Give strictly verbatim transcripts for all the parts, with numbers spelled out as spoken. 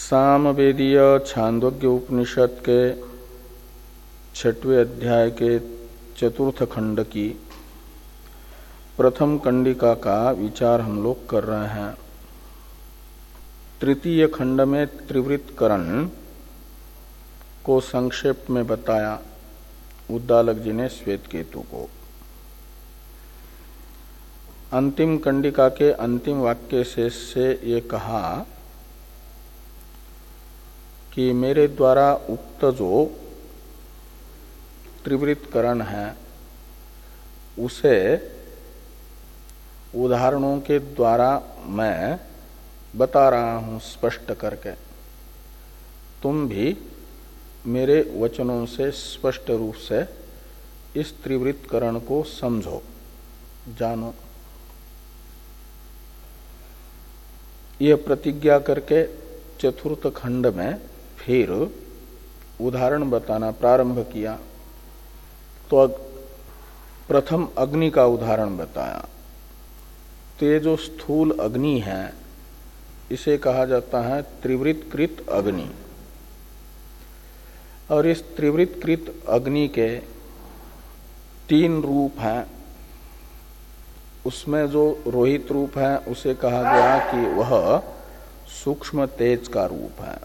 सामवेदीय छांदोग्य उपनिषद के छठवें अध्याय के चतुर्थ खंड की प्रथम कंडिका का विचार हम लोग कर रहे हैं। तृतीय खंड में त्रिवृत्तकरण को संक्षेप में बताया उद्दालक जी ने श्वेतकेतु को। अंतिम कंडिका के अंतिम वाक्य शेष से ये कहा कि मेरे द्वारा उक्त जो त्रिवृत्तकरण है उसे उदाहरणों के द्वारा मैं बता रहा हूं स्पष्ट करके, तुम भी मेरे वचनों से स्पष्ट रूप से इस त्रिवृत्तकरण को समझो, जानो। यह प्रतिज्ञा करके चतुर्थ खंड में फिर उदाहरण बताना प्रारंभ किया। तो प्रथम अग्नि का उदाहरण बताया। तो ये जो स्थूल अग्नि है इसे कहा जाता है त्रिवृत्तकृत अग्नि। और इस त्रिवृत्तकृत अग्नि के तीन रूप हैं। उसमें जो रोहित रूप है उसे कहा गया कि वह सूक्ष्म तेज का रूप है।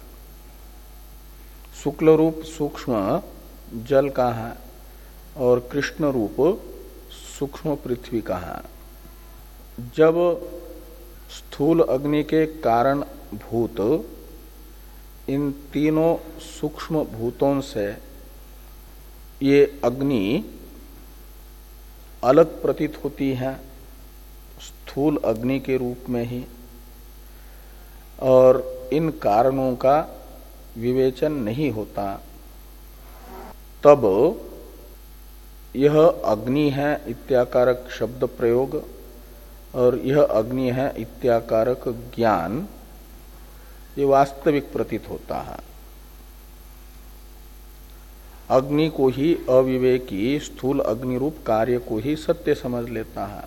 शुक्ल रूप सूक्ष्म जल का है और कृष्ण रूप सूक्ष्म पृथ्वी का है। जब स्थूल अग्नि के कारण भूत इन तीनों सूक्ष्म भूतों से ये अग्नि अलग प्रतीत होती है स्थूल अग्नि के रूप में ही, और इन कारणों का विवेचन नहीं होता, तब यह अग्नि है इत्याकारक शब्द प्रयोग और यह अग्नि है इत्याकारक ज्ञान ये वास्तविक प्रतीत होता है। अग्नि को ही अविवेकी स्थूल अग्नि रूप कार्य को ही सत्य समझ लेता है,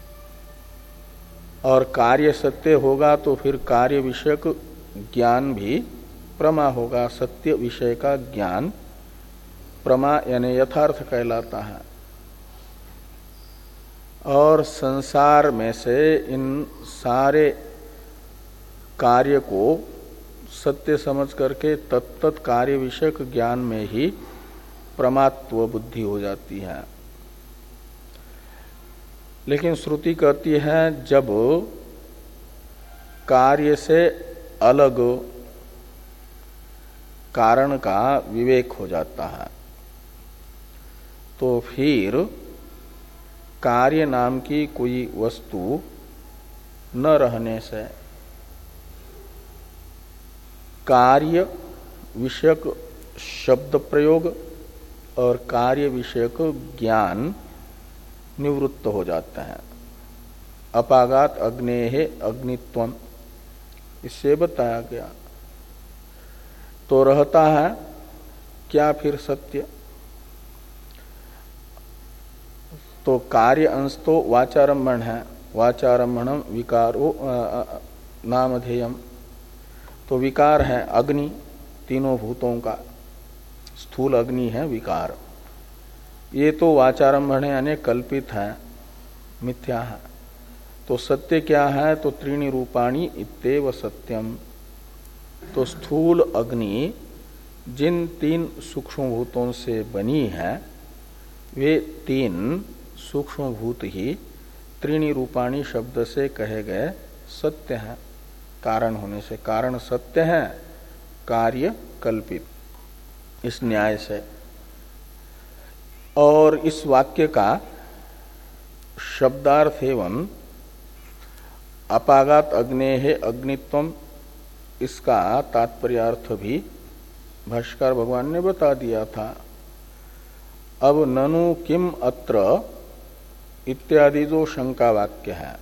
और कार्य सत्य होगा तो फिर कार्य विषयक ज्ञान भी प्रमा होगा। सत्य विषय का ज्ञान प्रमा यानी यथार्थ कहलाता है। और संसार में से इन सारे कार्य को सत्य समझ करके तत्त कार्य विषयक ज्ञान में ही प्रमात्व बुद्धि हो जाती है। लेकिन श्रुति कहती है जब कार्य से अलग कारण का विवेक हो जाता है तो फिर कार्य नाम की कोई वस्तु न रहने से कार्य विषयक शब्द प्रयोग और कार्य विषयक ज्ञान निवृत्त हो जाता है। अपागात अग्नेहे अग्नित्वम इससे बताया गया। तो रहता है क्या फिर सत्य? तो कार्य अंश तो वाचारंभण है। वाचारंभणम विकारो नामधेयम। तो विकार है अग्नि, तीनों भूतों का स्थूल अग्नि है विकार। ये तो वाचारंभण यानी कल्पित है, मिथ्या है। तो सत्य क्या है? तो त्रीणि रूपाणि इत्येव सत्यम। तो स्थूल अग्नि जिन तीन सूक्ष्म भूतों से बनी है वे तीन सूक्ष्म भूत ही त्रीणि रूपाणि शब्द से कहे गए सत्य हैं। कारण होने से कारण सत्य है, कार्य कल्पित, इस न्याय से। और इस वाक्य का शब्दार्थ एवं अपागात अग्नेहे अग्नित्वम इसका तात्पर्यार्थ भी भाष्यकार भगवान ने बता दिया था। अब ननु किम अत्र इत्यादि जो शंका वाक्य है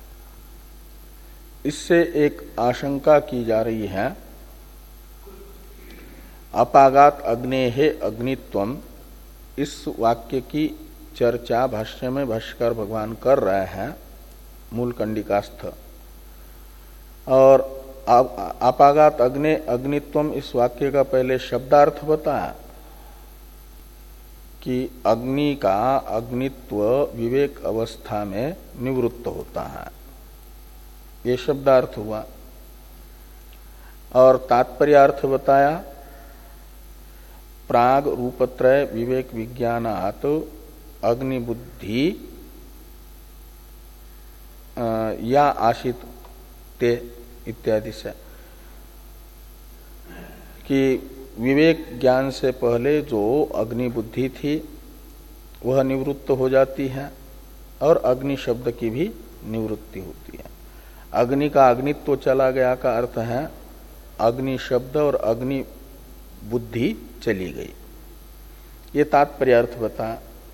इससे एक आशंका की जा रही है। अपागात अग्नेहे अग्नित्वम इस वाक्य की चर्चा भाष्य में भाष्यकार भगवान कर रहे हैं मूल कंडिकास्थ। और आपागात अग्ने अग्नित्वम इस वाक्य का पहले शब्दार्थ बताया कि अग्नि का अग्नित्व विवेक अवस्था में निवृत्त होता है, ये शब्दार्थ हुआ। और तात्पर्यार्थ बताया प्राग रूपत्रय विवेक विज्ञानात् अग्निबुद्धि या आशित ते इत्यादि से, कि विवेक ज्ञान से पहले जो अग्नि बुद्धि थी वह निवृत्त हो जाती है और अग्नि शब्द की भी निवृत्ति होती है। अग्नि का अग्नित्व चला गया का अर्थ है अग्नि शब्द और अग्नि बुद्धि चली गई। ये तात्पर्यार्थ बता।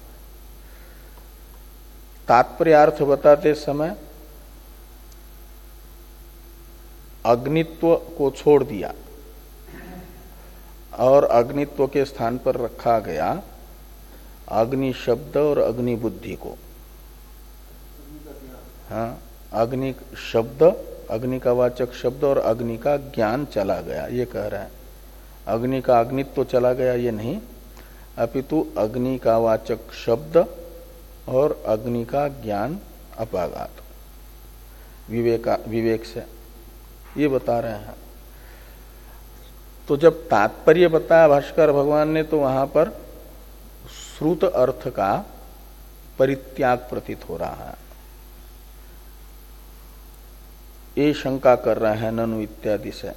तात्पर्यार्थ बताते समय अग्नित्व को छोड़ दिया और अग्नित्व के स्थान पर रखा गया अग्नि शब्द और अग्नि बुद्धि को। हाँ, अग्नि शब्द, अग्नि का वाचक शब्द और अग्नि का ज्ञान चला गया, ये कह रहा है। अग्नि का अग्नित्व चला गया ये नहीं, अपितु अग्नि का वाचक शब्द और अग्नि का ज्ञान अपागात विवेका विवेक से, ये बता रहे हैं। तो जब तात्पर्य बताया भाष्कर भगवान ने तो वहां पर श्रुत अर्थ का परित्याग प्रतीत हो रहा है। ये शंका कर रहे हैं ननु इत्यादि से।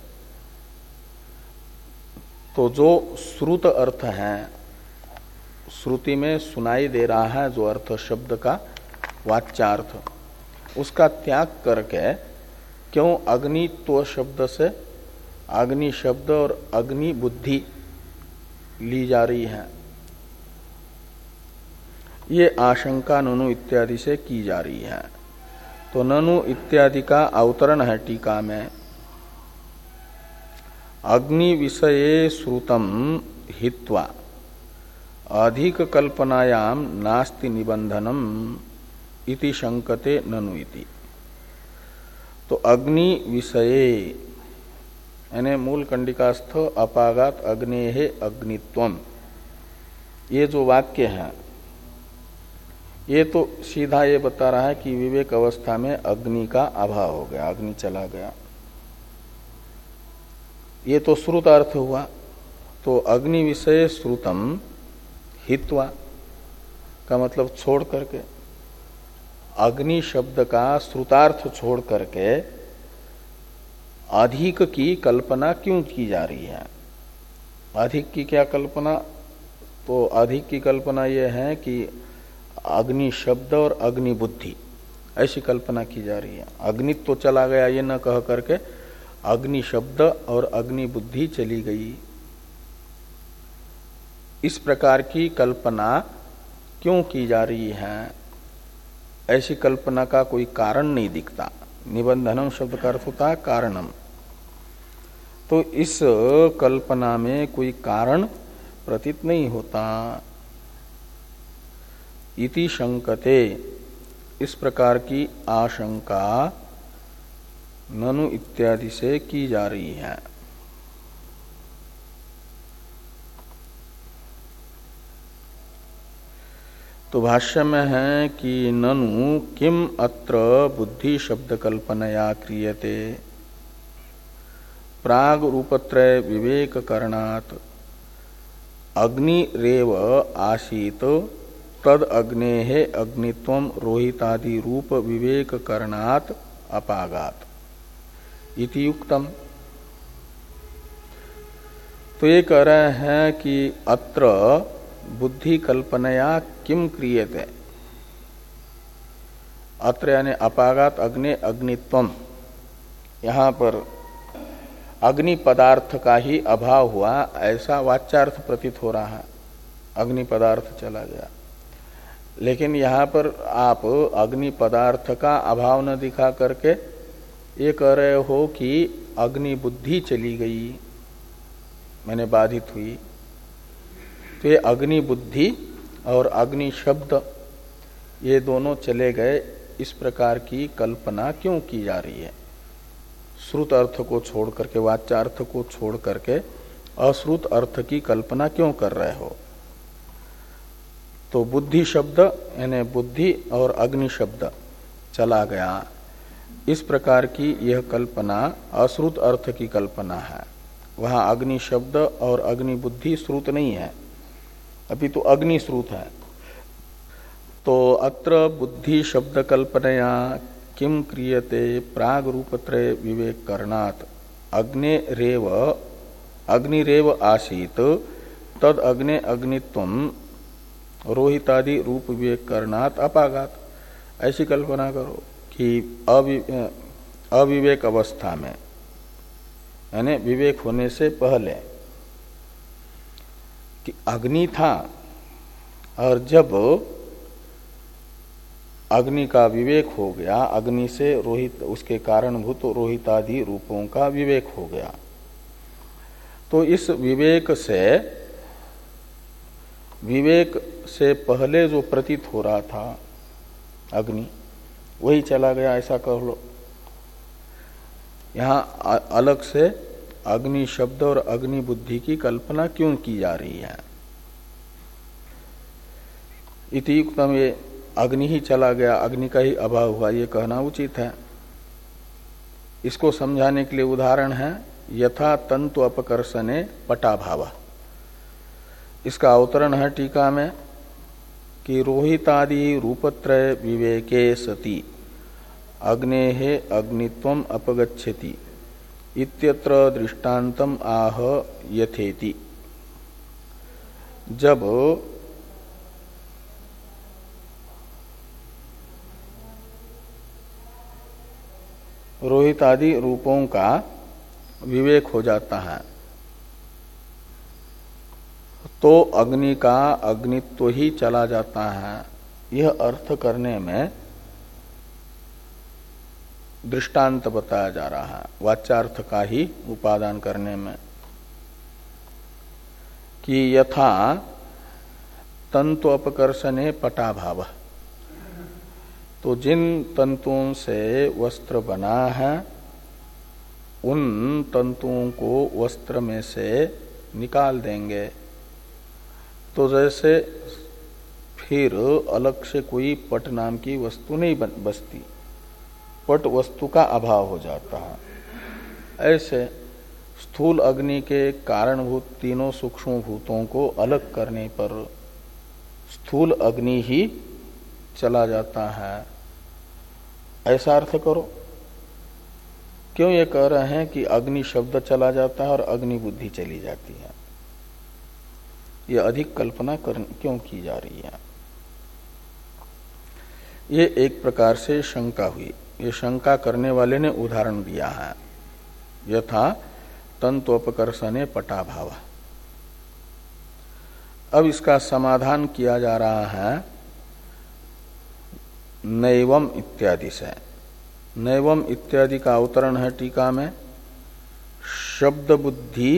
तो जो श्रुत अर्थ है, श्रुति में सुनाई दे रहा है जो अर्थ शब्द का वाच्यार्थ, उसका त्याग करके क्यों अग्नित्व शब्द से अग्नि शब्द और अग्नि बुद्धि ली जा रही है, ये आशंका ननु इत्यादि से की जा रही है। तो ननु इत्यादि का अवतरण है टीका में, अग्नि विषये श्रुतम हित्वा अधिक कल्पनायाम नास्ति निबंधनम इति शंकते ननु इति। तो अग्नि विषये यानी मूल कंडिकास्थ अपागात अग्नेहे अग्नित्वम, ये जो वाक्य है ये तो सीधा ये बता रहा है कि विवेक अवस्था में अग्नि का अभाव हो गया, अग्नि चला गया। ये तो श्रुत अर्थ हुआ। तो अग्नि विषय श्रुतम हित्वा का मतलब छोड़ करके, अग्नि शब्द का श्रुतार्थ छोड़ करके अधिक की कल्पना क्यों की जा रही है? अधिक की क्या कल्पना? तो अधिक की कल्पना यह है कि अग्नि शब्द और अग्नि बुद्धि, ऐसी कल्पना की जा रही है। अग्नि तो चला गया ये न कह करके अग्नि शब्द और अग्नि बुद्धि चली गई, इस प्रकार की कल्पना क्यों की जा रही है? ऐसी कल्पना का कोई कारण नहीं दिखता। निबंधनम शब्द का अर्थ होता है कारणम। तो इस कल्पना में कोई कारण प्रतीत नहीं होता। इति शंकते, इस प्रकार की आशंका ननु इत्यादि से की जा रही है। तो भाष्य में है कि ननु किम अत्र बुद्धि शब्द कल्पनया क्रियते प्राग रूपत्रय विवेक करणात् अग्निरेव आसीत तद अग्नेहे अग्नित्वम रोहितादि रूप विवेक करणात् अपागात इति युक्तम। तो ये कह रहे हैं कि अत्र बुद्धि कल्पनया किम क्रियते, अत्र यानी अपागात अग्ने अग्नित्वम, यहां पर अग्नि पदार्थ का ही अभाव हुआ ऐसा वाच्यार्थ प्रतीत हो रहा है। अग्नि पदार्थ चला गया, लेकिन यहां पर आप अग्नि पदार्थ का अभाव न दिखा करके ये कह रहे हो कि अग्नि बुद्धि चली गई, मैंने बाधित हुई। तो ये अग्नि बुद्धि और अग्नि शब्द ये दोनों चले गए, इस प्रकार की कल्पना क्यों की जा रही है? श्रुत अर्थ को छोड़ करके, वाच्यार्थ को छोड़ करके अश्रुत अर्थ की कल्पना क्यों कर रहे हो? तो बुद्धि शब्द यानी बुद्धि और अग्नि शब्द चला गया। इस प्रकार की यह कल्पना अश्रुत अर्थ की कल्पना है। वहां अग्नि शब्द और अग्नि बुद्धि श्रुत नहीं है, अभी तो अग्नि श्रुत है। तो अत्र बुद्धि शब्द कल्पनया किम क्रियते प्राग रूपत्रय विवेक करणात् अग्ने रेव अग्निरेव आसीत तद अग्ने अग्नित्वम रोहितादि रूप विवेक करणात् अपागात। ऐसी कल्पना करो कि अविवेक अवस्था में यानी विवेक होने से पहले कि अग्नि था, और जब अग्नि का विवेक हो गया, अग्नि से रोहित उसके कारणभूत रोहितादि रूपों का विवेक हो गया, तो इस विवेक से विवेक से पहले जो प्रतीत हो रहा था अग्नि, वही चला गया, ऐसा कह लो। यहां अलग से अग्नि शब्द और अग्नि बुद्धि की कल्पना क्यों की जा रही है? इति युक्तम, ये अग्नि ही चला गया, अग्नि का ही अभाव हुआ, ये कहना उचित है। इसको समझाने के लिए उदाहरण है यथा तंतु अपकर्षणे पटाभाव। इसका अवतरण है टीका में कि रोहितादि रूपत्रय विवेके सति अग्नेः अग्नित्वम अपगच्छति इत्यत्र दृष्टान्तम आह यथेति। जब रोहितादि रूपों का विवेक हो जाता है तो अग्नि का अग्नित्व ही चला जाता है, यह अर्थ करने में दृष्टांत बताया जा रहा है, वाच्यार्थ का ही उपादान करने में, कि यथा तंतु अपकर्षणे पटाभाव। तो जिन तंतुओं से वस्त्र बना है उन तंतुओं को वस्त्र में से निकाल देंगे तो जैसे फिर अलग से कोई पट नाम की वस्तु नहीं बचती, पट वस्तु का अभाव हो जाता है। ऐसे स्थूल अग्नि के कारणभूत तीनों सूक्ष्म भूतों को अलग करने पर स्थूल अग्नि ही चला जाता है, ऐसा अर्थ करो। क्यों ये कह रहे हैं कि अग्नि शब्द चला जाता है और अग्नि बुद्धि चली जाती है? ये अधिक कल्पना कर क्यों की जा रही है? ये एक प्रकार से शंका हुई। ये शंका करने वाले ने उदाहरण दिया है यथा तंतु अपकर्षणे पटाभाव। अब इसका समाधान किया जा रहा है नैवम इत्यादि से। नैवम इत्यादि का अवतरण है टीका में शब्द बुद्धि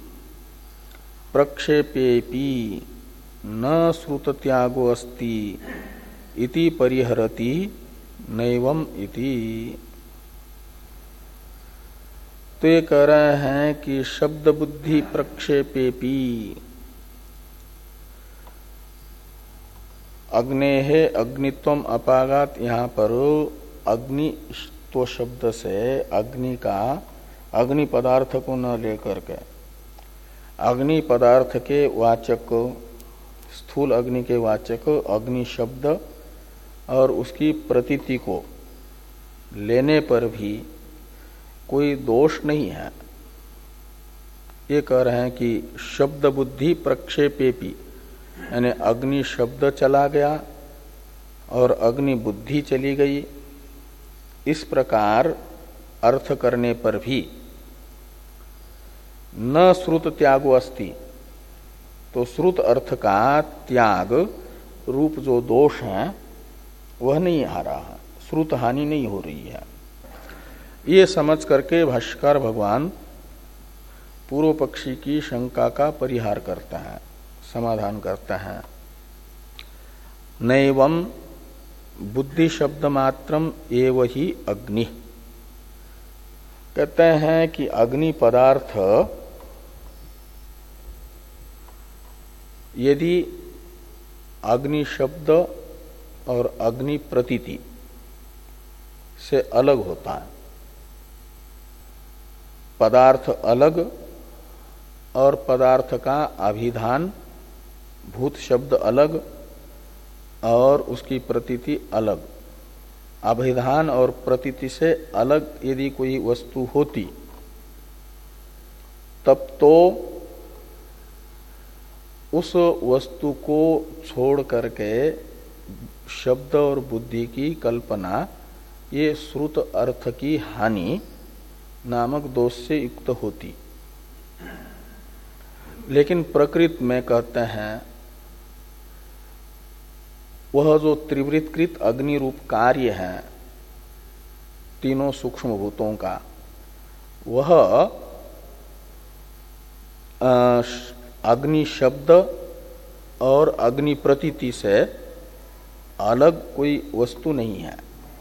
प्रक्षेपेपि न श्रुत त्यागो अस्ति इति परिहरति नैवम इति। तो ये कह रहे हैं कि शब्द बुद्धि प्रक्षेपेपि अग्नेः अग्नित्वम अपागात। यहाँ पर अग्नित्व शब्द से अग्नि का अग्नि पदार्थ को न लेकर के अग्नि पदार्थ के वाचक स्थूल अग्नि के वाचक अग्नि शब्द और उसकी प्रतीति को लेने पर भी कोई दोष नहीं है। ये कह रहे हैं कि शब्द बुद्धि प्रक्षेपेपि यानी अग्नि शब्द चला गया और अग्नि बुद्धि चली गई, इस प्रकार अर्थ करने पर भी न श्रुत त्यागो अस्ति। तो श्रुत अर्थ का त्याग रूप जो दोष है वह नहीं आ रहा है, श्रुत हानि नहीं हो रही है। ये समझ करके भाष्यकार भगवान पूर्व पक्षी की शंका का परिहार करता है, समाधान करता है। नैवम बुद्धि शब्द मात्रम एव ही अग्नि। कहते हैं कि अग्नि पदार्थ यदि अग्नि शब्द और अग्नि प्रतीति से अलग होता है, पदार्थ अलग और पदार्थ का अभिधान भूत शब्द अलग और उसकी प्रतीति अलग, अभिधान और प्रतीति से अलग यदि कोई वस्तु होती तब तो उस वस्तु को छोड़ करके शब्द और बुद्धि की कल्पना ये श्रुत अर्थ की हानि नामक दोष से युक्त होती। लेकिन प्रकृत में कहते हैं वह जो त्रिवृत्कृत अग्नि रूप कार्य है तीनों सूक्ष्म भूतों का, वह अग्नि शब्द और अग्नि प्रतीति से अलग कोई वस्तु नहीं है।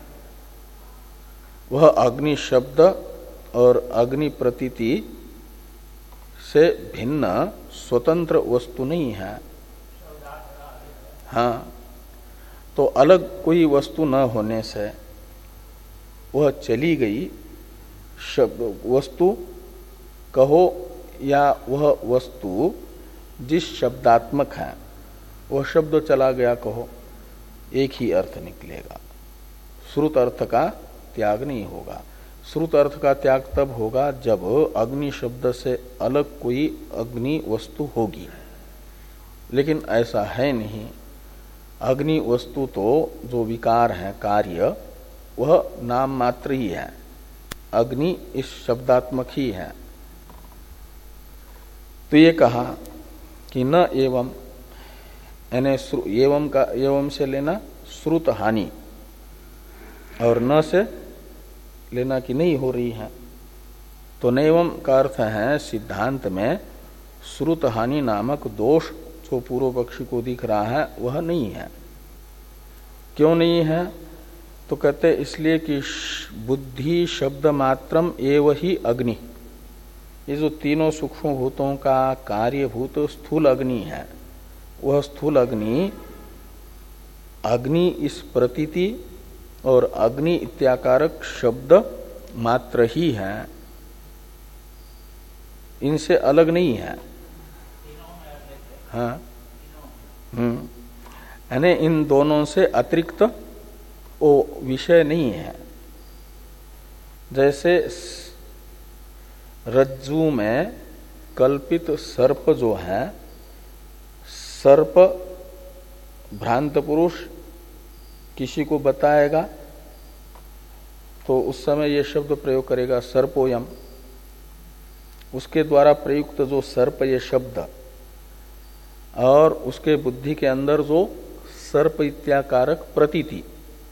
वह अग्नि शब्द और अग्नि प्रतीति से भिन्न स्वतंत्र वस्तु नहीं है। हाँ, तो अलग कोई वस्तु न होने से वह चली गई शब्द वस्तु कहो या वह वस्तु जिस शब्दात्मक है वह शब्द चला गया कहो, एक ही अर्थ निकलेगा। श्रुत अर्थ का त्याग नहीं होगा। श्रुत अर्थ का त्याग तब होगा जब अग्नि शब्द से अलग कोई अग्नि वस्तु होगी, लेकिन ऐसा है नहीं। अग्नि वस्तु तो जो विकार है कार्य वह नाम मात्र ही है, अग्नि इस शब्दात्मक ही है। तो ये कहा कि न एवं, यानी एवं का एवं से लेना श्रुत हानि और न से लेना कि नहीं हो रही है। तो नैवम का अर्थ है सिद्धांत में श्रुत हानि नामक दोष जो पूर्व पक्षी को दिख रहा है वह नहीं है। क्यों नहीं है? तो कहते इसलिए कि बुद्धि शब्द मात्रम एव ही अग्नि, ये जो तीनों सूक्ष्म भूतों का कार्यभूत स्थूल अग्नि है, वह स्थूल अग्नि अग्नि इस प्रतीति और अग्नि इत्याकारक शब्द मात्र ही है, इनसे अलग नहीं है। हाँ, हम्म, यानी इन दोनों से अतिरिक्त वो विषय नहीं है। जैसे रज्जु में कल्पित सर्प जो है, सर्प भ्रांत पुरुष किसी को बताएगा तो उस समय ये शब्द प्रयोग करेगा सर्पोयम। उसके द्वारा प्रयुक्त जो सर्प ये शब्द और उसके बुद्धि के अंदर जो सर्प इत्याकारक प्रतीति,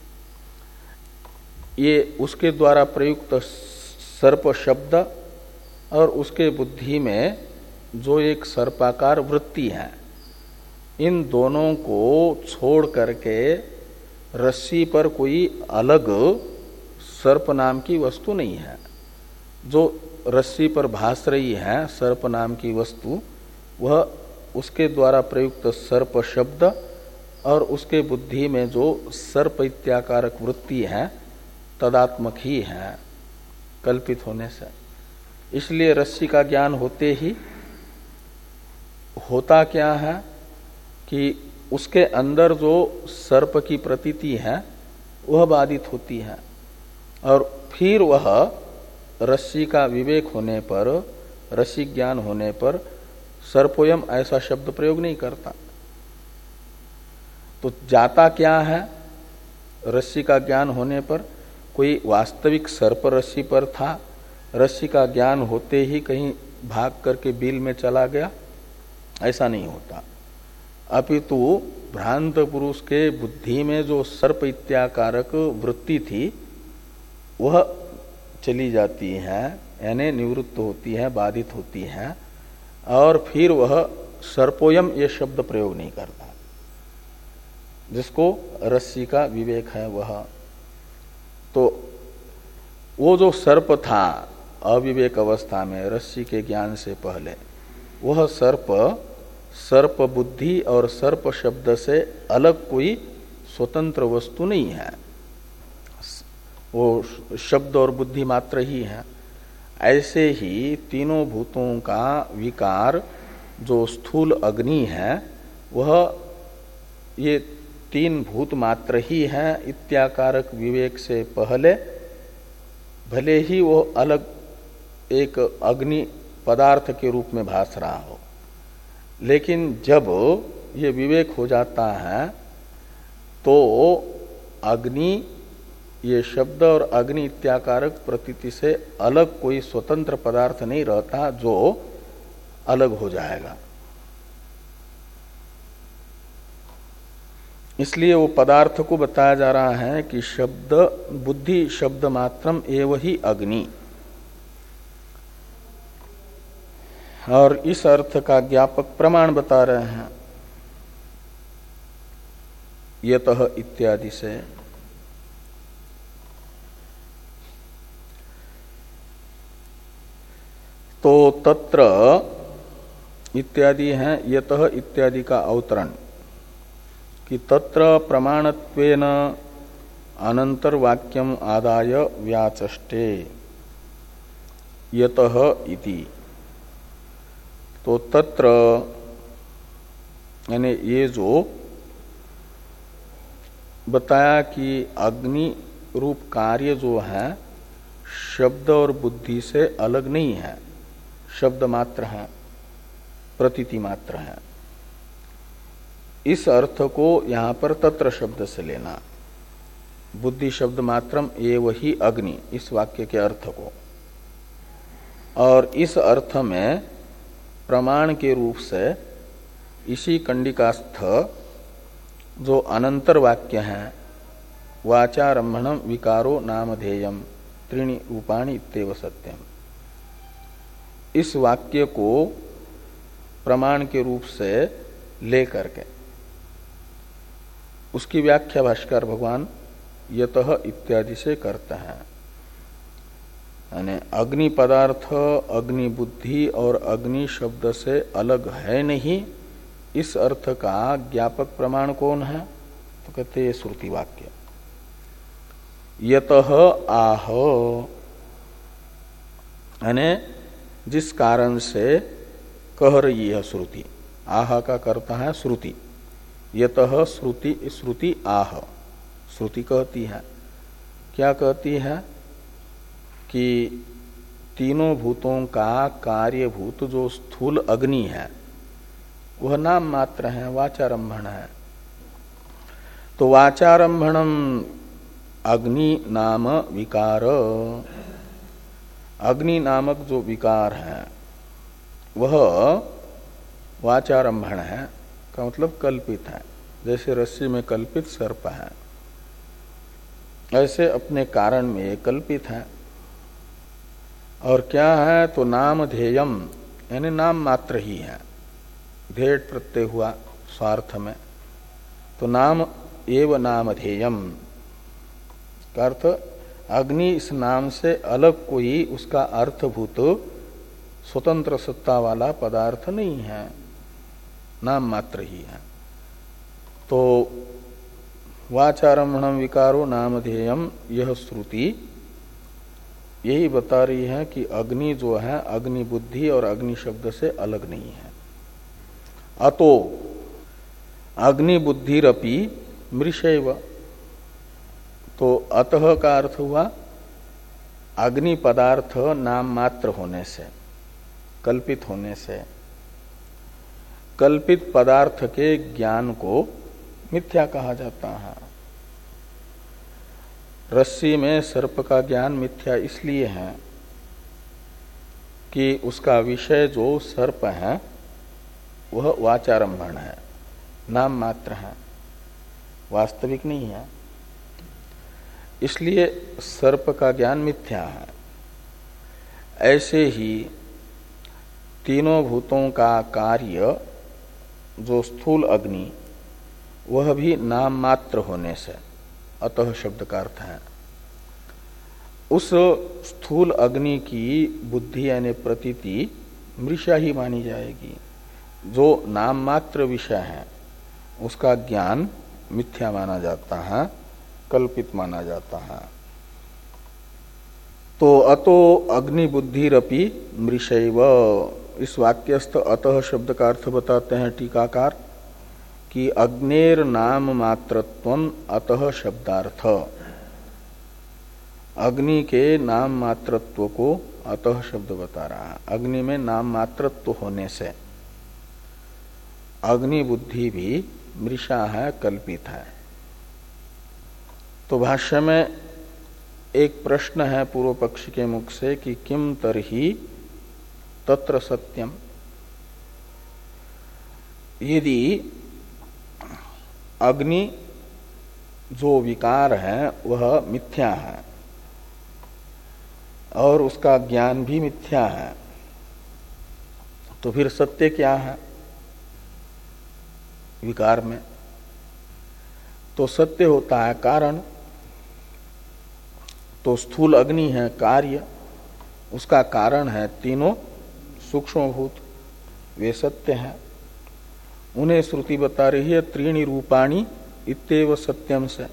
ये उसके द्वारा प्रयुक्त सर्प शब्द और उसके बुद्धि में जो एक सर्पाकार वृत्ति है, इन दोनों को छोड़ करके रस्सी पर कोई अलग सर्प नाम की वस्तु नहीं है। जो रस्सी पर भास रही है सर्प नाम की वस्तु, वह उसके द्वारा प्रयुक्त सर्प शब्द और उसके बुद्धि में जो सर्प इत्याकारक वृत्ति है तदात्मक ही है, कल्पित होने से। इसलिए रस्सी का ज्ञान होते ही होता क्या है कि उसके अंदर जो सर्प की प्रतीति है वह बाधित होती है, और फिर वह रस्सी का विवेक होने पर, रस्सी ज्ञान होने पर सर्पोयम ऐसा शब्द प्रयोग नहीं करता। तो जाता क्या है? रस्सी का ज्ञान होने पर कोई वास्तविक सर्प रस्सी पर था, रस्सी का ज्ञान होते ही कहीं भाग करके बिल में चला गया, ऐसा नहीं होता। अपितु भ्रांत पुरुष के बुद्धि में जो सर्प इत्याकारक वृत्ति थी वह चली जाती है, यानी निवृत्त होती है, बाधित होती है, और फिर वह सर्पोयम ये शब्द प्रयोग नहीं करता। जिसको रस्सी का विवेक है वह, तो वो जो सर्प था अविवेक अवस्था में रस्सी के ज्ञान से पहले, वह सर्प सर्प बुद्धि और सर्प शब्द से अलग कोई स्वतंत्र वस्तु नहीं है, वो शब्द और बुद्धि मात्र ही है। ऐसे ही तीनों भूतों का विकार जो स्थूल अग्नि है, वह ये तीन भूत मात्र ही है इत्याकारक विवेक से पहले, भले ही वो अलग एक अग्नि पदार्थ के रूप में भास रहा हो, लेकिन जब ये विवेक हो जाता है तो अग्नि, ये शब्द और अग्नि इत्याकारक प्रतीति से अलग कोई स्वतंत्र पदार्थ नहीं रहता जो अलग हो जाएगा। इसलिए वो पदार्थ को बताया जा रहा है कि शब्द बुद्धि शब्द मात्रम एव ही अग्नि, और इस अर्थ का ज्ञापक प्रमाण बता रहे हैं यतः इत्यादि से। तो तत्र इत्यादि है यतः इत्यादि का अवतरण कि तत्र प्रमाणत्वेन अनंतर वाक्यम आदाय व्याचष्टे यतः इति। तो तत्र यानी ये जो बताया कि अग्नि रूप कार्य जो है शब्द और बुद्धि से अलग नहीं है, शब्द मात्र है, प्रतीति मात्र है, इस अर्थ को यहां पर तत्र शब्द से लेना, बुद्धि शब्द मात्रम एव ही अग्नि, इस वाक्य के अर्थ को। और इस अर्थ में प्रमाण के रूप से इसी कंडिकास्थ जो अनंतर वाक्य है वाचारंभणम विकारो नामधेयम त्रीणि रूपाणि इत्येव सत्यम, इस वाक्य को प्रमाण के रूप से ले करके उसकी व्याख्या भाष्कर भगवान यतः इत्यादि से करते हैं। यानी अग्नि पदार्थ अग्नि बुद्धि और अग्नि शब्द से अलग है नहीं, इस अर्थ का ज्ञापक प्रमाण कौन है? तो कहते हैं श्रुति वाक्य यतः आह, यानी जिस कारण से कह रही है श्रुति, आह का करता है श्रुति, यतः श्रुति श्रुति आह, श्रुति कहती है, क्या कहती है कि तीनों भूतों का कार्यभूत जो स्थूल अग्नि है वह नाम मात्र है, वाचारंभण है। तो वाचारंभणम अग्नि नाम विकार, अग्नि नामक जो विकार है वह वाचारंभण है का मतलब कल्पित है। जैसे रस्सी में कल्पित सर्प है, ऐसे अपने कारण में ये कल्पित है। और क्या है? तो नाम ध्येयम, यानी नाम मात्र ही है, ध्येय प्रत्यय हुआ स्वार्थ में, तो नाम एव नाम ध्येयम का अर्थ अग्नि इस नाम से अलग कोई उसका अर्थभूत स्वतंत्र सत्ता वाला पदार्थ नहीं है, नाम मात्र ही है। तो वाचारंभणम विकारो नामधेयम, यह श्रुति यही बता रही है कि अग्नि जो है अग्नि बुद्धि और अग्नि शब्द से अलग नहीं है। अतो अग्नि बुद्धिरपि मृषैव, तो अतः का अर्थ हुआ अग्नि पदार्थ नाम मात्र होने से, कल्पित होने से, कल्पित पदार्थ के ज्ञान को मिथ्या कहा जाता है। रस्सी में सर्प का ज्ञान मिथ्या इसलिए है कि उसका विषय जो सर्प है वह वाचारंभण है, नाम मात्र है, वास्तविक नहीं है, इसलिए सर्प का ज्ञान मिथ्या है। ऐसे ही तीनों भूतों का कार्य जो स्थूल अग्नि वह भी नाम मात्र होने से, अतः शब्द का अर्थ है, उस स्थूल अग्नि की बुद्धि यानी प्रतीति मृषा ही मानी जाएगी। जो नाम मात्र विषय है उसका ज्ञान मिथ्या माना जाता है, कल्पित माना जाता है। तो अतो अग्नि बुद्धिरपि मृषैव, इस वाक्यस्थ अतः शब्द का अर्थ बताते हैं टीकाकार कि अग्नेर नाम मात्रत्वं अतः शब्दार्थ, अग्नि के नाम मात्रत्व को अतः शब्द बता रहा है। अग्नि में नाम मात्रत्व होने से अग्नि बुद्धि भी मृषा है, कल्पित है। तो भाष्य में एक प्रश्न है पूर्व पक्ष के मुख से कि किम तरहि तत्र सत्यम, यदि अग्नि जो विकार है वह मिथ्या है और उसका ज्ञान भी मिथ्या है, तो फिर सत्य क्या है विकार में? तो सत्य होता है कारण। तो स्थूल अग्नि है कार्य, उसका कारण है तीनों सूक्ष्मभूत, वे सत्य हैं। उन्हें श्रुति बता रही है त्रीणि रूपाणि इत्येव सत्यम से।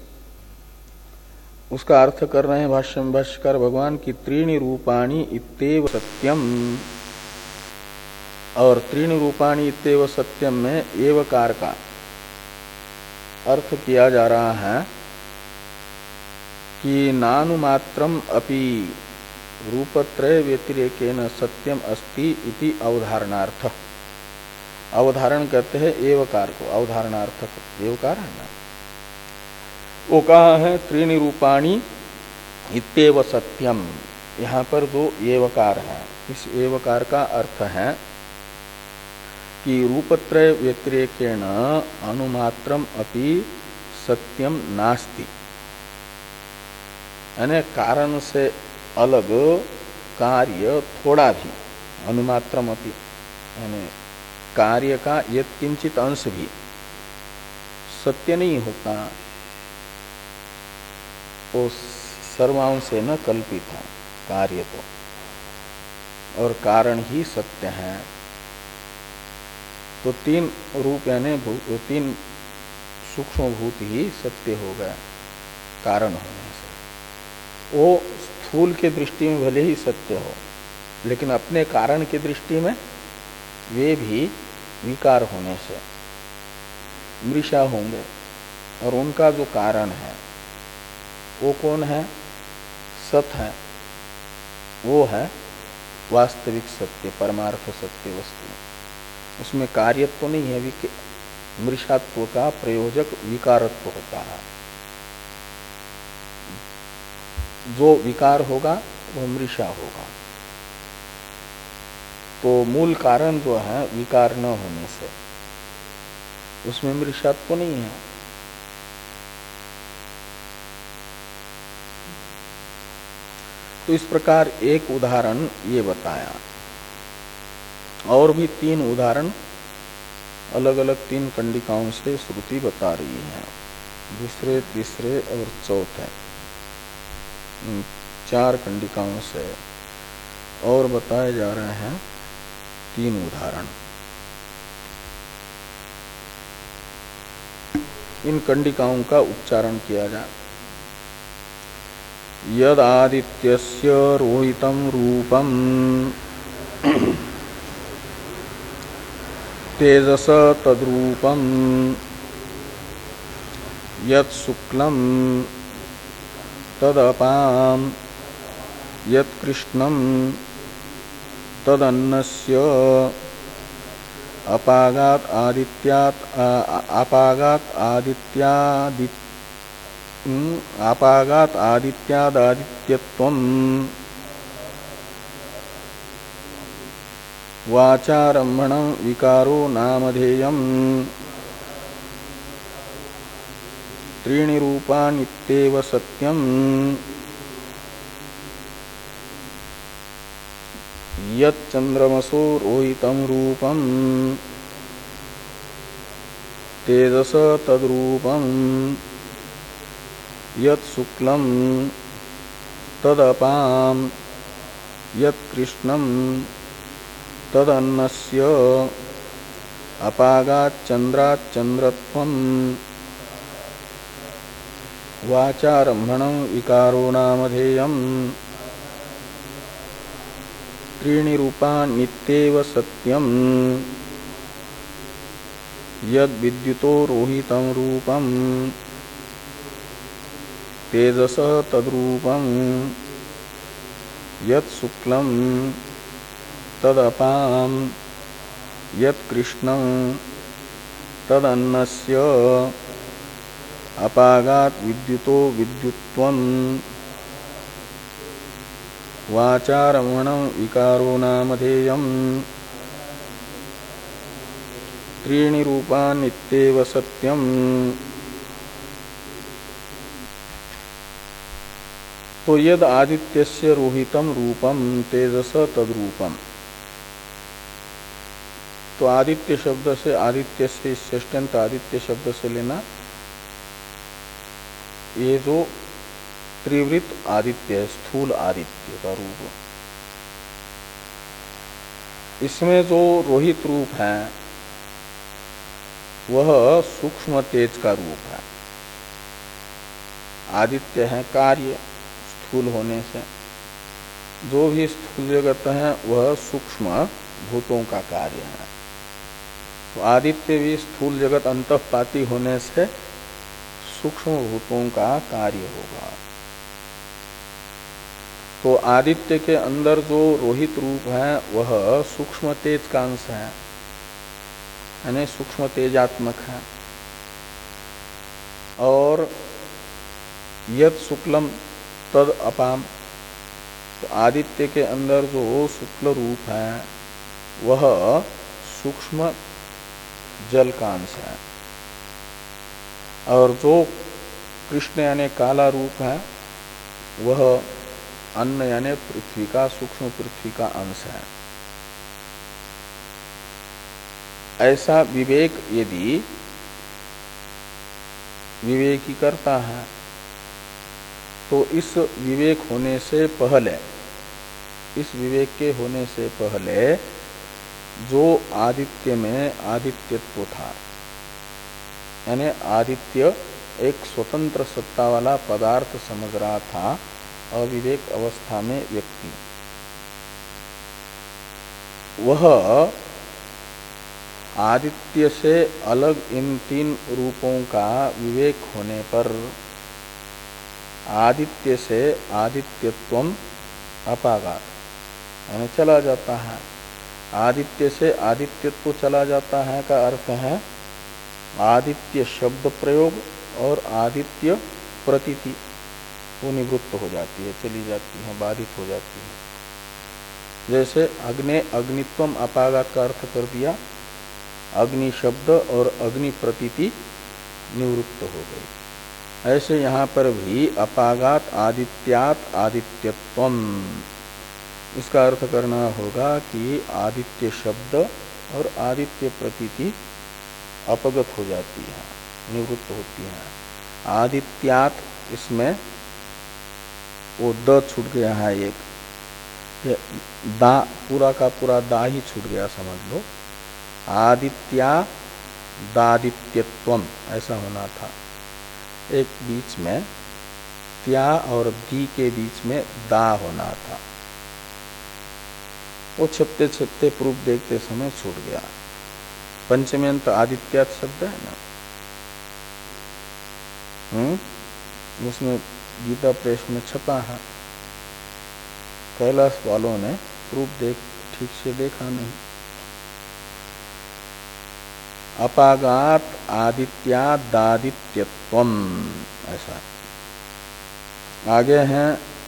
उसका अर्थ कर रहे हैं भाष्य में भाष्यकार भगवान की त्रीणि रूपाणि इत्येव सत्यम, और त्रीणि रूपाणि इत्येव सत्यम में एवकार का अर्थ किया जा रहा है कि नानुमात्रम अपि रूपत्रय व्यतिरेकेन सत्यम अस्ति इति अवधारणार्थ। अवधारण कहते हैं एवकार को, अवधारणार्थक एवकार है ना। वो कहा है त्रीणि रूपाणि इत्येव सत्यम, यहाँ पर दो एवकार है। इस एवकार का अर्थ है कि रूपत्रय व्यतिरेकेण अनुमात्रम अपि सत्यम नास्ति, यानी कारण से अलग कार्य थोड़ा भी, अनुमात्रम अपि यानी कार्य का यत्किंचित अंश भी सत्य नहीं होता। वो सर्वांशेन न कल्पित है कार्य तो, और कारण ही सत्य है। तो तीन रूप यानी तीन सूक्ष्म भूत ही सत्य हो गए कारण होने से। वो स्थूल के दृष्टि में भले ही सत्य हो, लेकिन अपने कारण की दृष्टि में वे भी विकार होने से मृषा होंगे। और उनका जो कारण है वो कौन है? सत है, वो है वास्तविक सत्य, परमार्थ सत्य वस्तु। उसमें कार्यत्व तो नहीं है, मृषात्व का प्रयोजक विकारत्व होता है। जो विकार होगा वो मृषा होगा। तो मूल कारण जो है विकार न होने से उसमें मृषात्व नहीं है। तो इस प्रकार एक उदाहरण ये बताया, और भी तीन उदाहरण अलग अलग तीन कंडिकाओं से श्रुति बता रही है, दूसरे तीसरे और चौथे चार कंडिकाओं से और बताए जा रहे हैं तीन उदाहरण। इन कंडिकाओं का उच्चारण किया जाए। यद आदित्यस्य रोहितं रूपम तेजस तद्रूपम यत् शुक्लम तदपाम यत् कृष्णम तदन्नस्य अपागात आदित्यात् अपागात आदित्यादि अपागात आदित्यादादित्यत्वं वाचारम्भणं विकारो नामधेयम् त्रीणि रूपानित्येव सत्यम् यच्चंद्रमसो रोहितं रूपं तेजस तद्रूपं यत् शुक्लं तदपाम यत् कृष्णम तदन्नस्य अपागात् चंद्रात् चंद्रत्वम् वाचारम्भणं विकारो नामधेयम् त्रीणि रूपा नित्येव सत्यम् यद् विद्युतो रोहितं रूपम् तेजस तद्रूपम् यत् शुक्लम् तदपाम् यत् कृष्णं तदन्नस्य अपागात् विद्युतो विद्युत्वम् वाचारमणं विकारो नामधेयम् त्रीणि रूपा नित्येव सत्यम्। तो यद आदित्यस्य रोहितम रूपम तेजस तद्रूपम। तो आदित्य शब्द से आदित्य से षष्ठ्यंत आदित्य शब्द से लेना ये जो त्रिवृत आदित्य है, स्थूल आदित्य का रूप, इसमें जो रोहित रूप है वह सूक्ष्म तेज का रूप है। आदित्य है कार्य स्थूल होने से, जो भी स्थूल जगत है वह सूक्ष्म भूतों का कार्य है। तो आदित्य भी स्थूल जगत अंतःपाती होने से सूक्ष्म भूतों का कार्य होगा। तो आदित्य के अंदर जो रोहित रूप है वह सूक्ष्म तेज का अंश है, यानी सूक्ष्म तेजात्मक है। और यद शुक्लम तद अपाम, तो आदित्य के अंदर जो शुक्ल रूप है वह सूक्ष्म जल का अंश है। और जो कृष्ण यानी काला रूप है वह अन्न यानी पृथ्वी का, सूक्ष्म पृथ्वी का अंश है। ऐसा विवेक यदि विवेकी करता है तो इस विवेक होने से पहले, इस विवेक के होने से पहले जो आदित्य में आदित्यत्व था, यानी आदित्य एक स्वतंत्र सत्ता वाला पदार्थ समझ रहा था अविवेक अवस्था में व्यक्ति, वह आदित्य से अलग इन तीन रूपों का विवेक होने पर आदित्य से आदित्यत्वम अपागात यानी चला जाता है। आदित्य से आदित्यत्व चला जाता है का अर्थ है आदित्य शब्द प्रयोग और आदित्य प्रतीति वो निवृत्त हो जाती है, चली जाती है, बाधित हो जाती है। जैसे अग्नि अग्नित्वम अपागात का अर्थ कर दिया, अग्नि शब्द और अग्नि प्रतीति निवृत्त हो गई। ऐसे यहाँ पर भी अपागात आदित्यात आदित्यत्वम, इसका अर्थ करना होगा कि आदित्य शब्द और आदित्य प्रतीति अपगत हो जाती है, निवृत्त होती है। आदित्यात इसमें वो द छूट गया है, एक दा पूरा का पूरा दा ही छूट गया समझ लो। आदित्या दादित्यत्वम ऐसा होना था, एक बीच में त्या और दी के बीच में दा होना था, वो छपते छपते प्रूफ देखते समय छूट गया। पंचमेंत आदित्यात शब्द है ना, हम्म उसमें गीता प्रेस में छपा है। कैलाश वालों ने प्रूफ देख ठीक से देखा नहीं। अपागात आदित्यादादित्यत्वम ऐसा आगे हैं।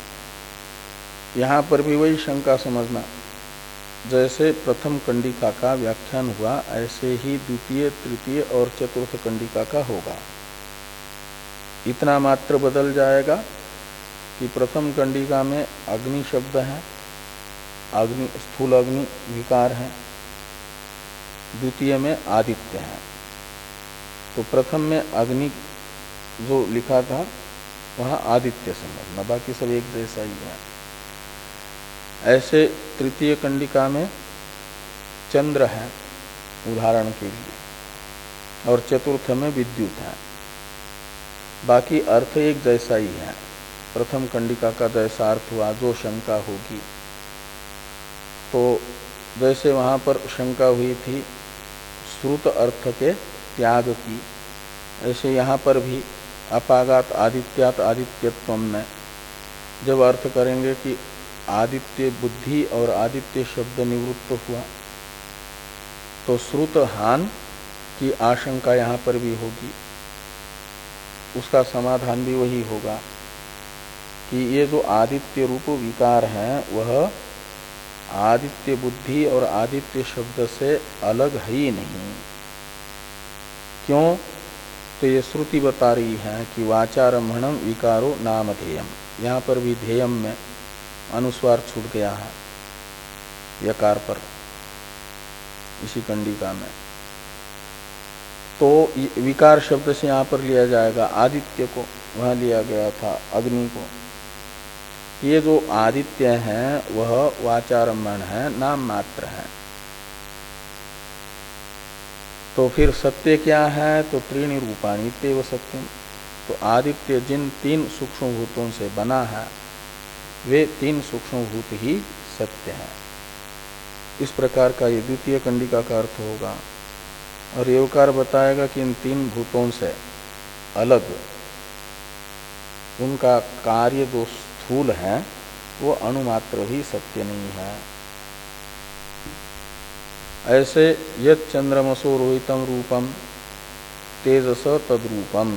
यहां पर भी वही शंका समझना, जैसे प्रथम कंडिका का व्याख्यान हुआ ऐसे ही द्वितीय तृतीय और चतुर्थ कंडिका का होगा। इतना मात्र बदल जाएगा कि प्रथम कंडिका में अग्नि शब्द है, अग्नि स्थूल अग्नि विकार है, द्वितीय में आदित्य है। तो प्रथम में अग्नि जो लिखा था वहां आदित्य समझना, बाकी सब एक जैसा ही है। ऐसे तृतीय कंडिका में चंद्र है उदाहरण के लिए, और चतुर्थ में विद्युत है, बाकी अर्थ एक जैसा ही है। प्रथम कंडिका का जैसा अर्थ हुआ जो शंका होगी, तो जैसे वहां पर शंका हुई थी श्रुत अर्थ के त्याग की, ऐसे यहाँ पर भी अपागात आदित्यात आदित्यत्व में जब अर्थ करेंगे कि आदित्य बुद्धि और आदित्य शब्द निवृत्त हुआ, तो श्रुत हान की आशंका यहाँ पर भी होगी। उसका समाधान भी वही होगा कि ये जो आदित्य रूप विकार है वह आदित्य बुद्धि और आदित्य शब्द से अलग है ही नहीं। क्यों? तो ये श्रुति बता रही है कि वाचारम्भणम विकारो नामधेयम, यहाँ पर भी ध्येयम में अनुस्वार छूट गया है यकार पर इसी कंडिका में, तो विकार शब्द से यहाँ पर लिया जाएगा आदित्य को, वहां लिया गया था अग्नि को। ये जो आदित्य है वह वाचारम्भण है, नाम मात्र है। तो फिर सत्य क्या है? तो त्रीणि रूपाणि तेव सत्यम। तो आदित्य जिन तीन सूक्ष्म भूतों से बना है वे तीन सूक्ष्म भूत ही सत्य है। इस प्रकार का ये द्वितीय कंडिका का अर्थ होगा। और योगकार बताएगा कि इन तीन भूतों से अलग उनका कार्य जो स्थूल है वो अणुमात्र भी सत्य नहीं है। ऐसे यत् चंद्रमसो रोहितम रूपम तेजस तद्रूपम,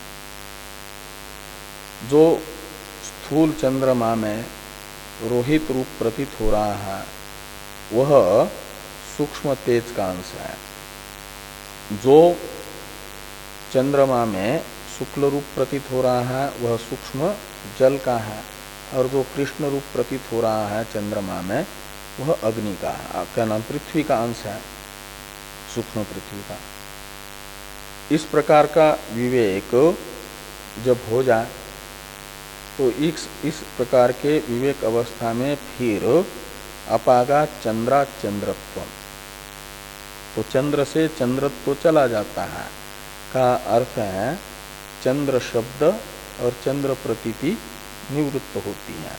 जो स्थूल चंद्रमा में रोहित रूप प्रतीत हो रहा है वह सूक्ष्म तेज का अंश है। जो चंद्रमा में शुक्ल रूप प्रतीत हो रहा है वह सूक्ष्म जल का है, और जो कृष्ण रूप प्रतीत हो रहा है चंद्रमा में वह अग्नि का है, क्या नाम, पृथ्वी का अंश है, सूक्ष्म पृथ्वी का। इस प्रकार का विवेक जब हो जाए तो इस इस प्रकार के विवेक अवस्था में फिर अपागा चंद्रा चंद्रत्व, तो चंद्र से चंद्रत्व चला जाता है का अर्थ है चंद्र शब्द और चंद्र प्रतीति निवृत्त होती है।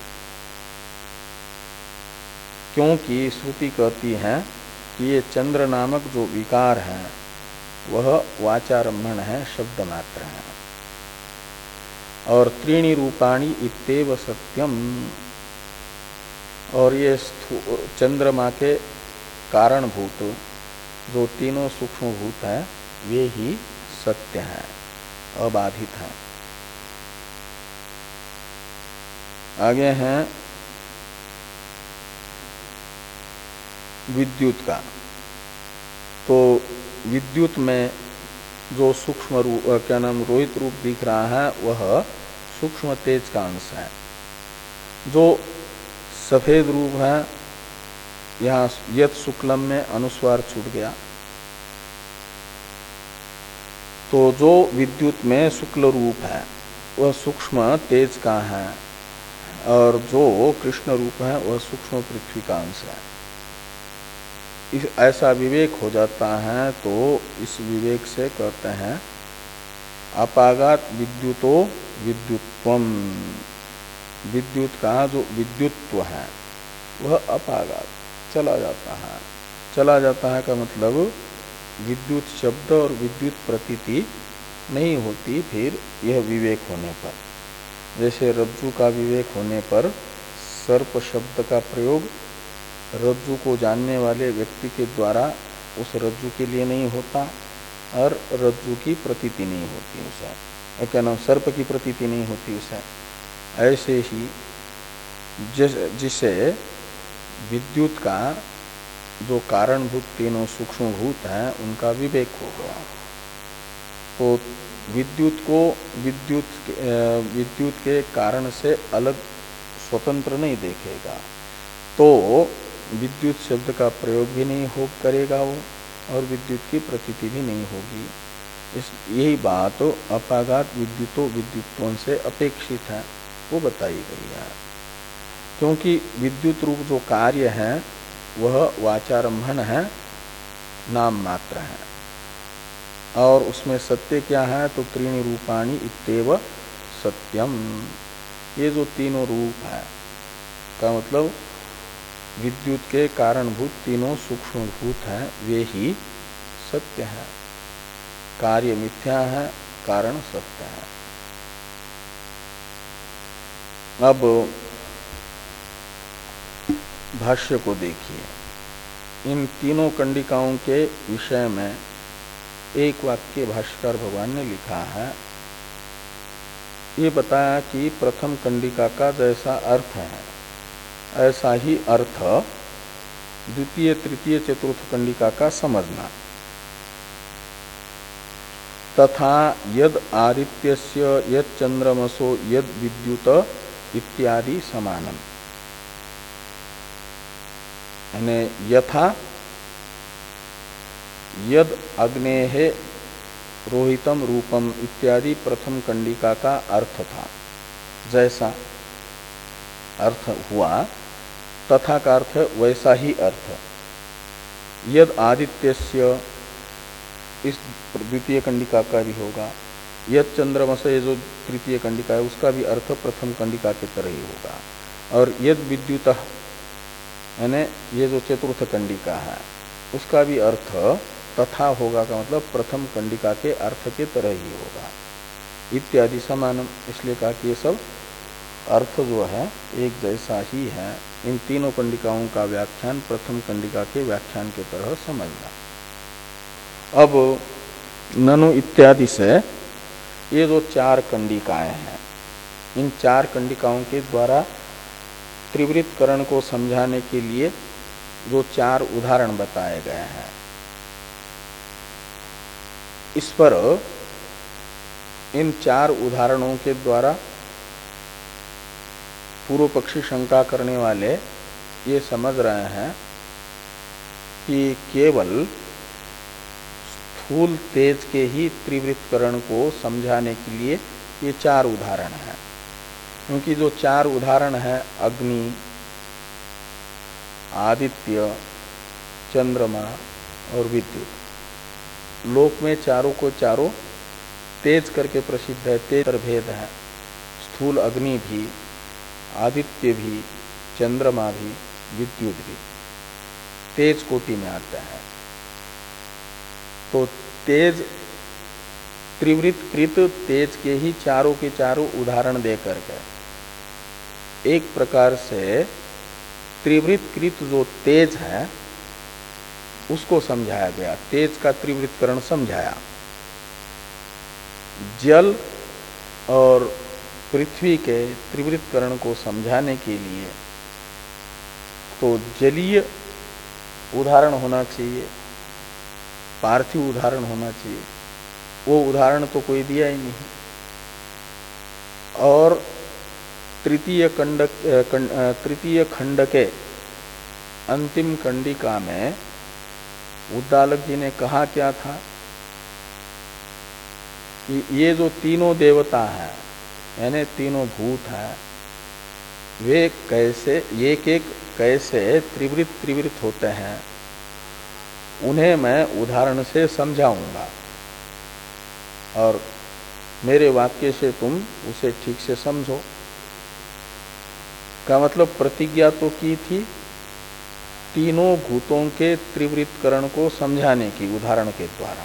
क्योंकि श्रुति कहती है कि ये चंद्र नामक जो विकार है वह वाचारम्भण है, शब्द मात्र है। और त्रीणि रूपाणि इत्येव सत्यम, और ये चंद्रमा के कारणभूत जो तीनों सूक्ष्म भूत हैं वे ही सत्य हैं, अबाधित हैं। आगे हैं विद्युत का। तो विद्युत में जो सूक्ष्म रूप, क्या नाम, रोहित रूप दिख रहा है वह सूक्ष्म तेज का अंश है। जो सफेद रूप है, यहाँ यत शुक्लम में अनुस्वार छूट गया, तो जो विद्युत में शुक्ल रूप है वह सूक्ष्म तेज का है, और जो कृष्ण रूप है वह सूक्ष्म पृथ्वी का अंश है। इस ऐसा विवेक हो जाता है तो इस विवेक से कहते हैं अपागात विद्युतो विद्युत्वम, विद्युत का जो विद्युत्व है वह अपागात चला जाता है। चला जाता है का मतलब विद्युत शब्द और विद्युत प्रतीति नहीं होती फिर यह विवेक होने पर। जैसे रज्जु का विवेक होने पर सर्प शब्द का प्रयोग रज्जु को जानने वाले व्यक्ति के द्वारा उस रज्जु के लिए नहीं होता, और रज्जु की प्रतीति नहीं होती उसे, क्या नाम, सर्प की प्रतीति नहीं होती उसे। ऐसे ही जिस जिसे विद्युत का जो कारणभूत तीनों सूक्ष्म भूत हैं उनका विवेक हो गया, तो विद्युत को विद्युत विद्युत के कारण से अलग स्वतंत्र नहीं देखेगा, तो विद्युत शब्द का प्रयोग भी नहीं हो करेगा वो, और विद्युत की प्रतीति भी नहीं होगी। इस यही बात अपाघात विद्युतो विद्युत्वों से अपेक्षित है, वो बताई गई है। क्योंकि विद्युत रूप जो कार्य है वह वाचारंभन है, नाम मात्र है, और उसमें सत्य क्या है, तो त्रीणि रूपाणि इत्येव सत्यम। ये जो तीनों रूप है का मतलब विद्युत के कारणभूत तीनों सूक्ष्म भूत हैं, वे ही सत्य है। कार्य मिथ्या है, कारण सत्य है। अब भाष्य को देखिए। इन तीनों कंडिकाओं के विषय में एक वाक्य भाष्यकार भगवान ने लिखा है। ये बताया कि प्रथम कंडिका का जैसा अर्थ है ऐसा ही अर्थ द्वितीय तृतीय चतुर्थ कंडिका का समझना। तथा यद आदित्यस्य यद चंद्रमसो यद विद्युत इत्यादि समानम, यानी यथा यद अग्नेः रोहितम रूपम इत्यादि प्रथम कंडिका का अर्थ था, जैसा अर्थ हुआ, तथा का अर्थ वैसा ही अर्थ। यद आदित्यस्य इस द्वितीय कंडिका का भी होगा, यद चंद्रमस ये जो तृतीय कंडिका है उसका भी अर्थ प्रथम कंडिका की तरह ही होगा, और यद विद्युत यानी ये जो चतुर्थ कंडिका है उसका भी अर्थ तथा होगा, का मतलब प्रथम कंडिका के अर्थ के तरह ही होगा। इत्यादि समानम, इसलिए कहा कि ये सब अर्थ जो है एक जैसा ही है। इन तीनों कंडिकाओं का व्याख्यान प्रथम कंडिका के व्याख्यान के तरह समझना। अब ननु इत्यादि से ये जो चार कंडिकाएं हैं, इन चार कंडिकाओं के द्वारा त्रिवृत्तकरण को समझाने के लिए जो चार उदाहरण बताए गए हैं, इस पर इन चार उदाहरणों के द्वारा पूर्व पक्षी शंका करने वाले ये समझ रहे हैं कि केवल स्थूल तेज के ही त्रिवृत्तकरण को समझाने के लिए ये चार उदाहरण हैं। क्योंकि जो चार उदाहरण हैं, अग्नि, आदित्य, चंद्रमा और विद्युत, लोक में चारों को चारों तेज करके प्रसिद्ध है। तेज भेद है, स्थूल अग्नि भी, आदित्य भी, चंद्रमा भी, विद्युत भी तेज कोटि में आते हैं। तो तेज त्रिवृत्तकृत तेज के ही चारों के चारों उदाहरण दे करके एक प्रकार से त्रिवृत्तकृत जो तेज है उसको समझाया गया, तेज का त्रिवृत्तकरण समझाया। जल और पृथ्वी के त्रिवृत्तकरण को समझाने के लिए तो जलीय उदाहरण होना चाहिए, पार्थिव उदाहरण होना चाहिए। वो उदाहरण तो कोई दिया ही नहीं। और तृतीय खंड तृतीय खंड के अंतिम कंडिका में उद्दालक जी ने कहा क्या था कि ये जो तीनों देवता हैं, यानी तीनों भूत हैं, वे कैसे एक एक कैसे त्रिवृत्त त्रिवृत्त होते हैं, उन्हें मैं उदाहरण से समझाऊंगा और मेरे वाक्य से तुम उसे ठीक से समझो। का मतलब प्रतिज्ञा तो की थी तीनों भूतों के त्रिवृत्तकरण को समझाने की उदाहरण के द्वारा,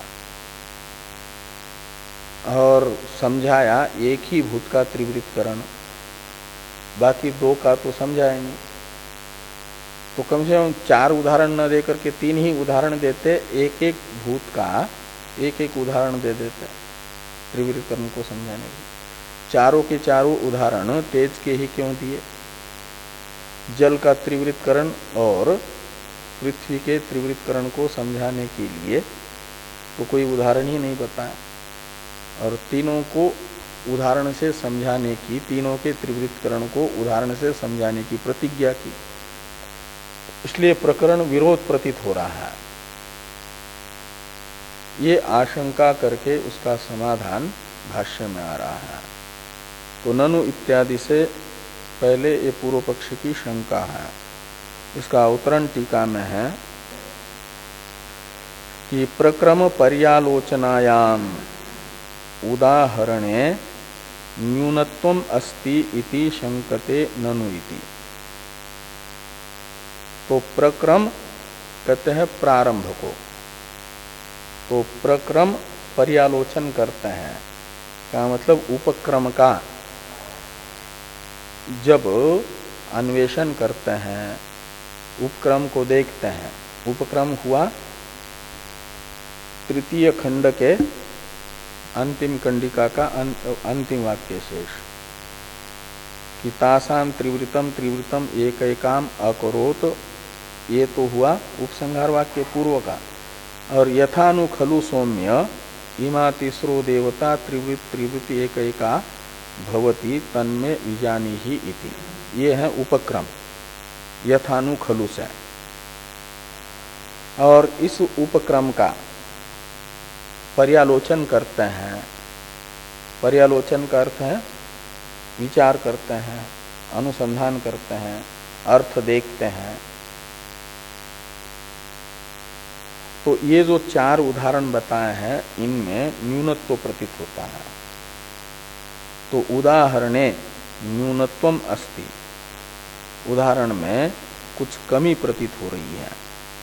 और समझाया एक ही भूत का त्रिवृत्तकरण, बाकी दो का तो समझाया नहीं। तो कम से कम चार उदाहरण न देकर के तीन ही उदाहरण देते, एक एक भूत का एक एक उदाहरण दे देते त्रिवृत्तकरण को समझाने के। चारों के चारों उदाहरण तेज के ही क्यों दिए? जल का त्रिवृत्तकरण और पृथ्वी के त्रिवृत्तकरण को समझाने के लिए तो कोई उदाहरण ही नहीं बताया, और तीनों को उदाहरण से समझाने की, तीनों के त्रिवृत्तकरण को उदाहरण से समझाने की प्रतिज्ञा की। इसलिए प्रकरण विरोध प्रतीत हो रहा है। ये आशंका करके उसका समाधान भाष्य में आ रहा है। तो ननु इत्यादि से पहले ये पूर्व पक्ष की शंका है। इसका उत्तरण टीका में है कि प्रक्रम पर्यालोचनायाम उदाहरणे न्यूनत्वम अस्ति इति शंकते ननु इति। तो प्रक्रम कहते हैं प्रारंभ को, तो प्रक्रम पर्यालोचन करते हैं, क्या मतलब उपक्रम का जब अन्वेषण करते हैं, उपक्रम को देखते हैं। उपक्रम हुआ तृतीय खंड के अंतिम कंडिका का अंतिम वाक्य शेष कि तासाम त्रिवृतम त्रिवृतम एकैकाम अकरोत, ये तो हुआ उपसंहार वाक्य पूर्व का। और यथानु खलु सौम्य इमा तीसरो देवता त्रिवृत त्रिवृत एकैका भवति तन्मे विजानी ही इति, ये है उपक्रम यथानु खलु से। और इस उपक्रम का पर्यालोचन करते हैं। पर्यालोचन का अर्थ है विचार करते हैं, अनुसंधान करते हैं, अर्थ देखते हैं। तो ये जो चार उदाहरण बताए हैं इनमें न्यूनत्व प्रतीत होता है। तो उदाहरणे न्यूनत्वम अस्ति, उदाहरण में कुछ कमी प्रतीत हो रही है,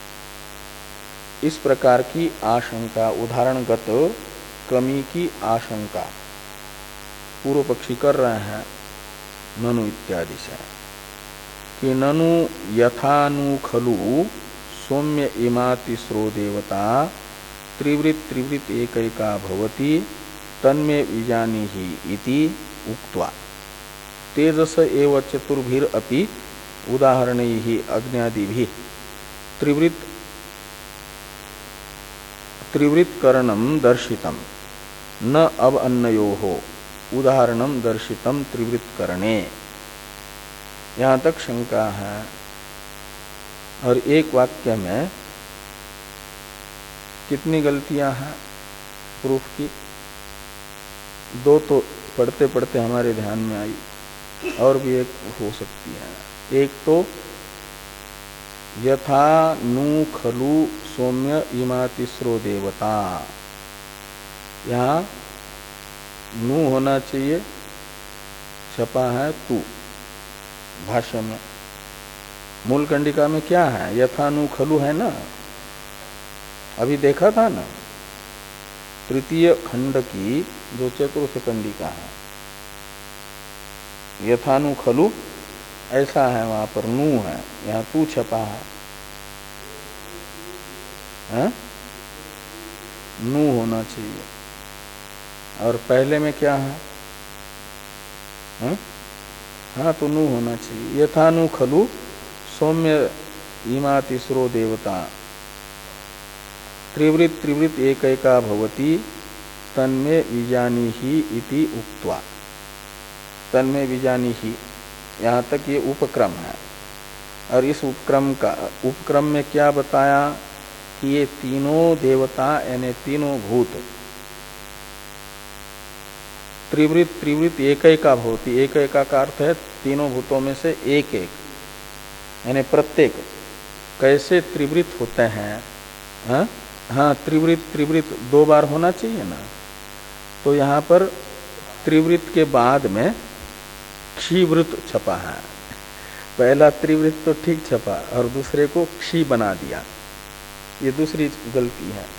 इस प्रकार की आशंका, उदाहरणगत कमी की आशंका पूर्व पक्षी कर रहे हैं ननु इत्यादि से कि ननु यथानु खलु सौम्य इमा तीसरो देवता त्रिवृत त्रिवृत एकैका भवति तन्मे विजानी ही इति उक्त्वा तेजस एव चतुर्भिर अपि उदाहरणैहि अग्न्यादिभिः त्रिवृत त्रिवृत्करणम दर्शितम न अब अन्नयोः उदाहरणम दर्शितम त्रिवृत्करणे। यहाँ तक शंका है। और एक वाक्य में कितनी गलतियां हैं प्रूफ की? दो तो पढ़ते पढ़ते हमारे ध्यान में आई, और भी एक हो सकती है। एक तो यथा नु खलु सौम्य इमा तीसरो देवता, यहाँ नु होना चाहिए, छपा है तू भाष्य में। मूल कंडिका में क्या है? यथा नु खलु है ना, अभी देखा था ना, तृतीय खंड की जो चतुर्थ कंडिका है, यथानु खलु ऐसा है, वहां पर नू है, यहाँ तू छपा है, है? नू होना चाहिए। और पहले में क्या है? है? हाँ, तो नू होना चाहिए। यथानु खलु सौम्य इमा तीसरो देवता त्रिवृत त्रिवृत एकैका भवति तन्मे विजानी ही इति उक्त्वा, तन्मे विजानी ही, यहाँ तक ये उपक्रम है। और इस उपक्रम का उपक्रम में क्या बताया कि ये तीनों देवता यानी तीनों भूत त्रिवृत त्रिवृत एकैका भवति, एकैका का अर्थ है तीनों भूतों में से एक एक, यानी प्रत्येक कैसे त्रिवृत होते हैं। हाँ हाँ, त्रिवृत त्रिवृत दो बार होना चाहिए ना, तो यहाँ पर त्रिवृत के बाद में क्षीवृत छपा है। पहला त्रिवृत तो ठीक छपा और दूसरे को क्षी बना दिया, ये दूसरी गलती है।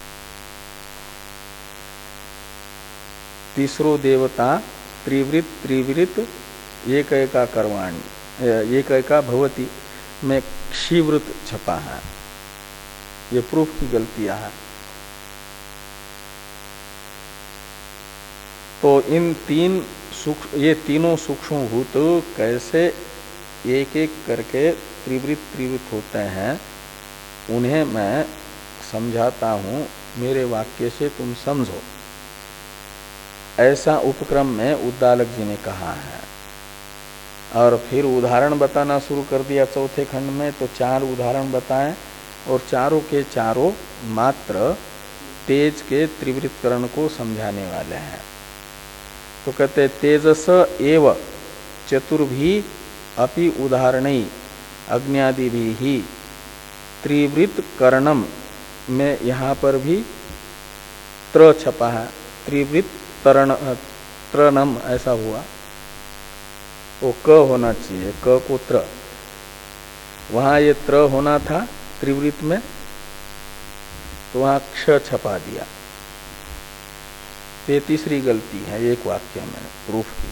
तीसरो देवता त्रिवृत त्रिवृत एकैका करवाणी एकैका भवति में क्षीवृत छपा है, ये प्रूफ की गलतियां हैं। तो इन तीन सूक्ष्म, ये तीनों सूक्ष्म भूत कैसे एक एक करके त्रिवृत त्रिवृत होते हैं, उन्हें मैं समझाता हूं, मेरे वाक्य से तुम समझो, ऐसा उपक्रम में उद्दालक जी ने कहा है। और फिर उदाहरण बताना शुरू कर दिया चौथे खंड में, तो चार उदाहरण बताएं और चारों के चारों मात्र तेज के त्रिवृत्करण को समझाने वाले हैं। तो कहते तेजस एव चतुर्भी अपि उदाहरणी अग्न्यादि भी ही त्रिवृत करणम में यहाँ पर भी त्र छपा है, त्रिवृत तरण त्रनम ऐसा हुआ, वो क होना चाहिए, क को त्र, वहां ये त्र होना था त्रिवृत में, तो वहां क्ष छपा दिया। ये तीसरी गलती है एक वाक्य में प्रूफ की।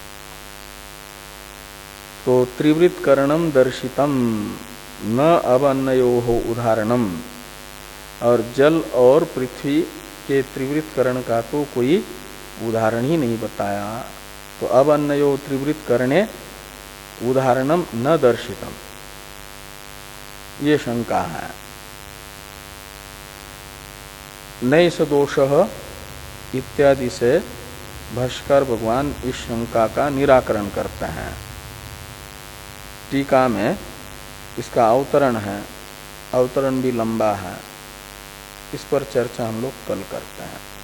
तो त्रिवृत करणम दर्शितम न अवन्नयो हो उदाहरणम, और जल और पृथ्वी के त्रिवृत करण का तो कोई उदाहरण ही नहीं बताया। तो अवन्नयो त्रिवृत करणे उदाहरणम न दर्शितम, ये शंका है। नैष दोषः इत्यादि से भाष्कर भगवान इस शंका का निराकरण करते हैं। टीका में इसका अवतरण है, अवतरण भी लंबा है, इस पर चर्चा हम लोग कल करते हैं।